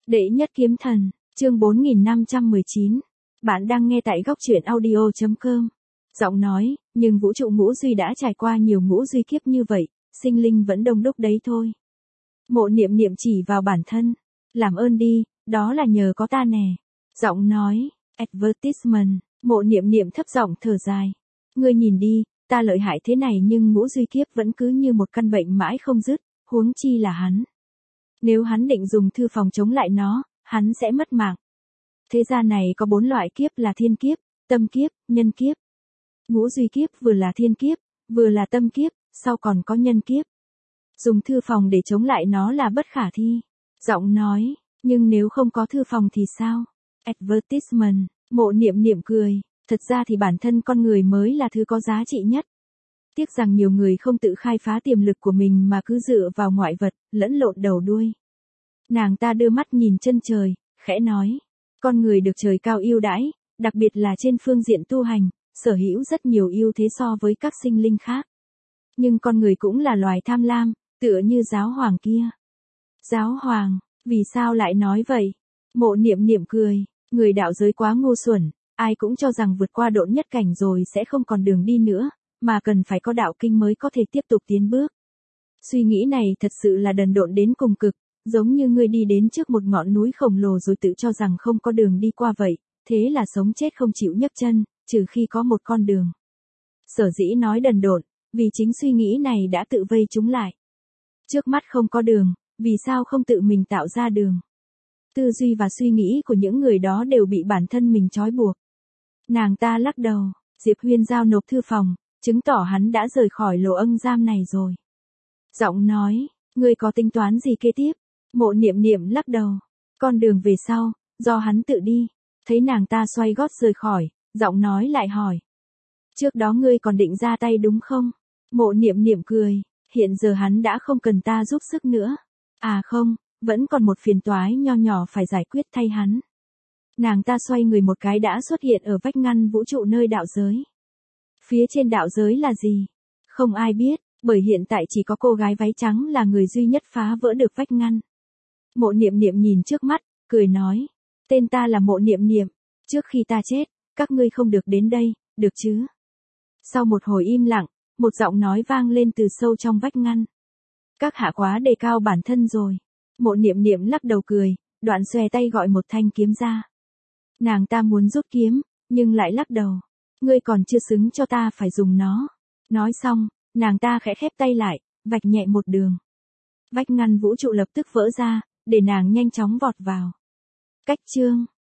Đệ nhất kiếm thần, chương 4519. Bạn đang nghe tại góc truyện audio.com. Giọng nói, nhưng vũ trụ ngũ duy đã trải qua nhiều ngũ duy kiếp như vậy, sinh linh vẫn đông đúc đấy thôi. Mộ Niệm Niệm chỉ vào bản thân. Làm ơn đi, đó là nhờ có ta nè. Giọng nói, advertisement, Mộ Niệm Niệm thấp giọng thở dài. Ngươi nhìn đi, ta lợi hại thế này nhưng ngũ duy kiếp vẫn cứ như một căn bệnh mãi không dứt, huống chi là hắn. Nếu hắn định dùng thư phòng chống lại nó, hắn sẽ mất mạng. Thế gian này có 4 loại kiếp là thiên kiếp, tâm kiếp, nhân kiếp. Ngũ duy kiếp vừa là thiên kiếp, vừa là tâm kiếp, sau còn có nhân kiếp. Dùng thư phòng để chống lại nó là bất khả thi. Giọng nói, nhưng nếu không có thư phòng thì sao? Advertisement, Mộ Niệm Niệm cười, thật ra thì bản thân con người mới là thứ có giá trị nhất. Tiếc rằng nhiều người không tự khai phá tiềm lực của mình mà cứ dựa vào ngoại vật, lẫn lộn đầu đuôi. Nàng ta đưa mắt nhìn chân trời, khẽ nói, con người được trời cao ưu đãi, đặc biệt là trên phương diện tu hành, sở hữu rất nhiều ưu thế so với các sinh linh khác. Nhưng con người cũng là loài tham lam, tựa như giáo hoàng kia. Giáo hoàng, vì sao lại nói vậy? Mộ Niệm Niệm cười, người đạo giới quá ngu xuẩn, ai cũng cho rằng vượt qua độn nhất cảnh rồi sẽ không còn đường đi nữa, mà cần phải có đạo kinh mới có thể tiếp tục tiến bước. Suy nghĩ này thật sự là đần độn đến cùng cực, giống như ngươi đi đến trước một ngọn núi khổng lồ rồi tự cho rằng không có đường đi qua vậy, thế là sống chết không chịu nhấc chân, trừ khi có một con đường. Sở dĩ nói đần độn, vì chính suy nghĩ này đã tự vây chúng lại. Trước mắt không có đường, vì sao không tự mình tạo ra đường? Tư duy và suy nghĩ của những người đó đều bị bản thân mình trói buộc. Nàng ta lắc đầu, Diệp Huyên giao nộp thư phòng, chứng tỏ hắn đã rời khỏi lỗ ân giam này rồi. Giọng nói, ngươi có tính toán gì kế tiếp? Mộ Niệm Niệm lắc đầu, con đường về sau, do hắn tự đi. Thấy nàng ta xoay gót rời khỏi, giọng nói lại hỏi. Trước đó ngươi còn định ra tay đúng không? Mộ Niệm Niệm cười, hiện giờ hắn đã không cần ta giúp sức nữa. À không, vẫn còn một phiền toái nho nhỏ phải giải quyết thay hắn. Nàng ta xoay người một cái đã xuất hiện ở vách ngăn vũ trụ nơi đạo giới. Phía trên đạo giới là gì? Không ai biết, bởi hiện tại chỉ có cô gái váy trắng là người duy nhất phá vỡ được vách ngăn. Mộ Niệm Niệm nhìn trước mắt, cười nói, tên ta là Mộ Niệm Niệm, trước khi ta chết, các ngươi không được đến đây, được chứ? Sau một hồi im lặng, một giọng nói vang lên từ sâu trong vách ngăn. Các hạ quá đề cao bản thân rồi. Mộ Niệm Niệm lắc đầu cười, đoạn xòe tay gọi một thanh kiếm ra. Nàng ta muốn rút kiếm, nhưng lại lắc đầu. Ngươi còn chưa xứng cho ta phải dùng nó. Nói xong, nàng ta khẽ khép tay lại, vạch nhẹ một đường. Vách ngăn vũ trụ lập tức vỡ ra, để nàng nhanh chóng vọt vào. Cách chương